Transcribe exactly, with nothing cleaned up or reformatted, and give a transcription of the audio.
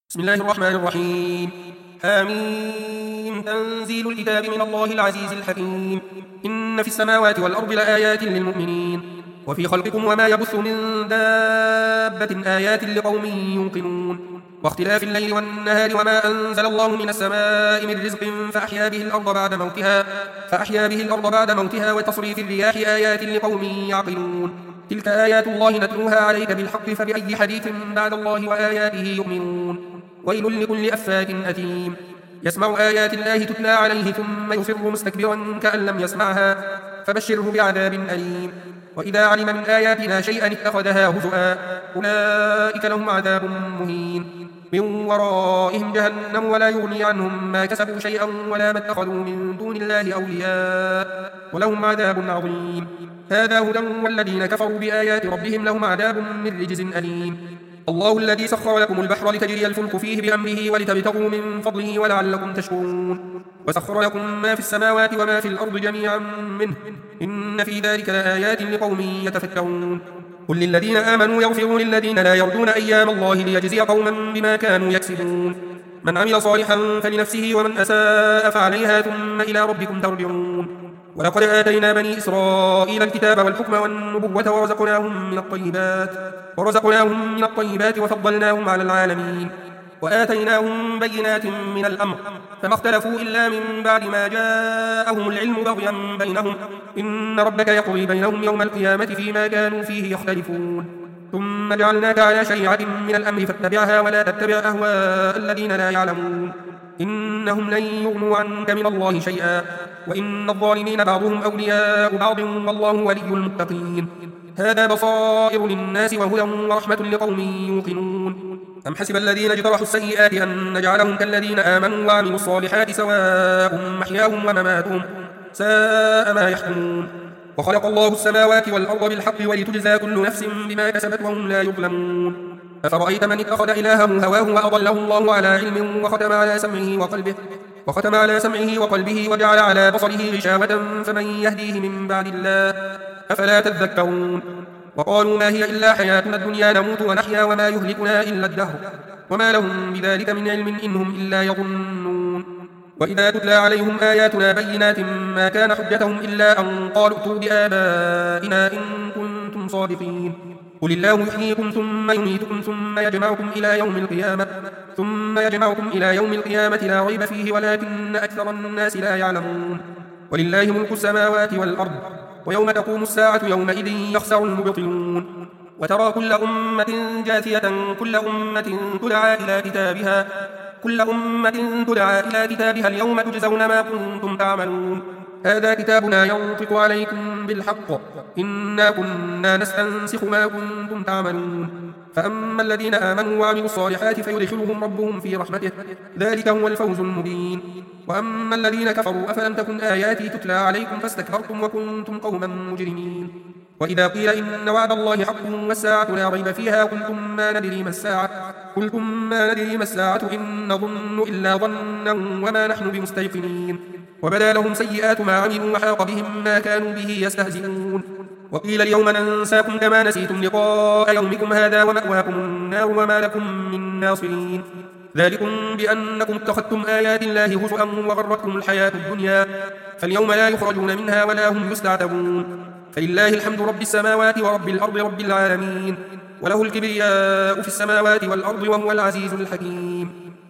بسم الله الرحمن الرحيم. آمين. تنزيل الكتاب من الله العزيز الحكيم. إن في السماوات والأرض لآيات للمؤمنين وفي خلقكم وما يبث من دابة آيات لقوم يوقنون واختلاف الليل والنهار وما أنزل الله من السماء من رزق فأحيا به الأرض بعد موتها فأحيا به الأرض بعد موتها وتصريف الرياح آيات لقوم يعقلون. تلك آيات الله نتلوها عليك بالحق فبأي حديث بعد الله وآياته يؤمنون. ويل لكل أفاك أثيم يسمع آيات الله تتلى عليه ثم يصر مستكبرا كأن لم يسمعها فبشره بعذاب أليم. وإذا علم من آياتنا شيئا اتخذها هزؤا أولئك لهم عذاب مهين من ورائهم جهنم ولا يغني عنهم ما كسبوا شيئا ولا ما اتخذوا من دون الله أولياء ولهم عذاب عظيم. هذا هدى والذين كفروا بآيات ربهم لهم عذاب من رجز أليم. الله الذي سخر لكم البحر لتجري الفلك فيه بأمره ولتبتغوا من فضله ولعلكم تشكرون. وسخر لكم ما في السماوات وما في الأرض جميعا منه إن في ذلك لآيات لقوم يتفكرون. قل للذين آمنوا يغفروا للذين لا يرجون أيام الله ليجزي قوما بما كانوا يكسبون. من عمل صالحا فلنفسه ومن أساء فعليها ثم إلى ربكم ترجعون. ولقد آتينا بني إسرائيل الكتاب والحكم والنبوة ورزقناهم من الطيبات ورزقناهم من الطيبات وفضلناهم على العالمين وآتيناهم بينات من الأمر فما اختلفوا إلا من بعد ما جاءهم العلم بغيا بينهم إن ربك يقضي بينهم يوم القيامة فيما كانوا فيه يختلفون. ثم جعلناك على شريعة من الأمر فاتبعها ولا تتبع أهواء الذين لا يعلمون إنهم لن يغنوا عنك من الله شيئا وإن الظالمين بعضهم أولياء بعض والله ولي المتقين. هذا بصائر للناس وهدى ورحمة لقوم يوقنون. أم حسب الذين اجترحوا السيئات أن نجعلهم كالذين آمنوا وعملوا الصالحات سواء محياهم ومماتهم ساء ما يحكمون. وخلق الله السماوات والأرض بالحق ولتجزى كل نفس بما كسبت وهم لا يظلمون. أفرأيت من اتخذ إلهه هواه وأضله الله على علم وختم على سمعه وقلبه وختم على سمعه وقلبه وجعل على بصره غشاوة فمن يهديه من بعد الله أفلا تذكرون. وقالوا ما هي إلا حياتنا الدنيا نموت ونحيا وما يهلكنا إلا الدهر وما لهم بذلك من علم إنهم إلا يظنون. وإذا تتلى عليهم آياتنا بينات ما كان حجتهم إلا أن قالوا ائتوا بآبائنا إن كنتم صادقين. قل الله يحييكم ثم يميتكم ثم يجمعكم إلى يوم القيامة ثم يجمعكم إلى يوم القيامة لا ريب فيه ولكن أكثر الناس لا يعلمون. ولله ملك السماوات والأرض ويوم تقوم الساعة يومئذ يخسر المبطلون. وترى كل أمة جاثية كل أمة تدعى إلى كتابها كل أمة تدعى إلى كتابها اليوم تجزون ما كنتم تعملون. هذا كتابنا ينطق عليكم بالحق إنا كنا نستنسخ ما كنتم تعملون. فأما الذين آمنوا وعملوا الصالحات فيدخلهم ربهم في رحمته ذلك هو الفوز المبين. وأما الذين كفروا أفلم تكن آياتي تتلى عليكم فاستكبرتم وكنتم قوما مجرمين. وإذا قيل إن وعد الله حق والساعة لا ريب فيها قلتم ما ندري ما الساعة قلتم ما ندري ما الساعة إن نظن إلا ظنا وما نحن بمستيقنين. وبدا لهم سيئات ما عملوا وحاق بهم ما كانوا به يستهزئون. وقيل اليوم ننساكم كما نسيتم لقاء يومكم هذا ومأواكم النار وما لكم من ناصرين. ذلكم بأنكم اتخذتم آيات الله هزؤا وغرتكم الحياة الدنيا فاليوم لا يخرجون منها ولا هم يستعتبون. فلله الحمد رب السماوات ورب الأرض رب العالمين وله الكبرياء في السماوات والأرض وهو العزيز الحكيم.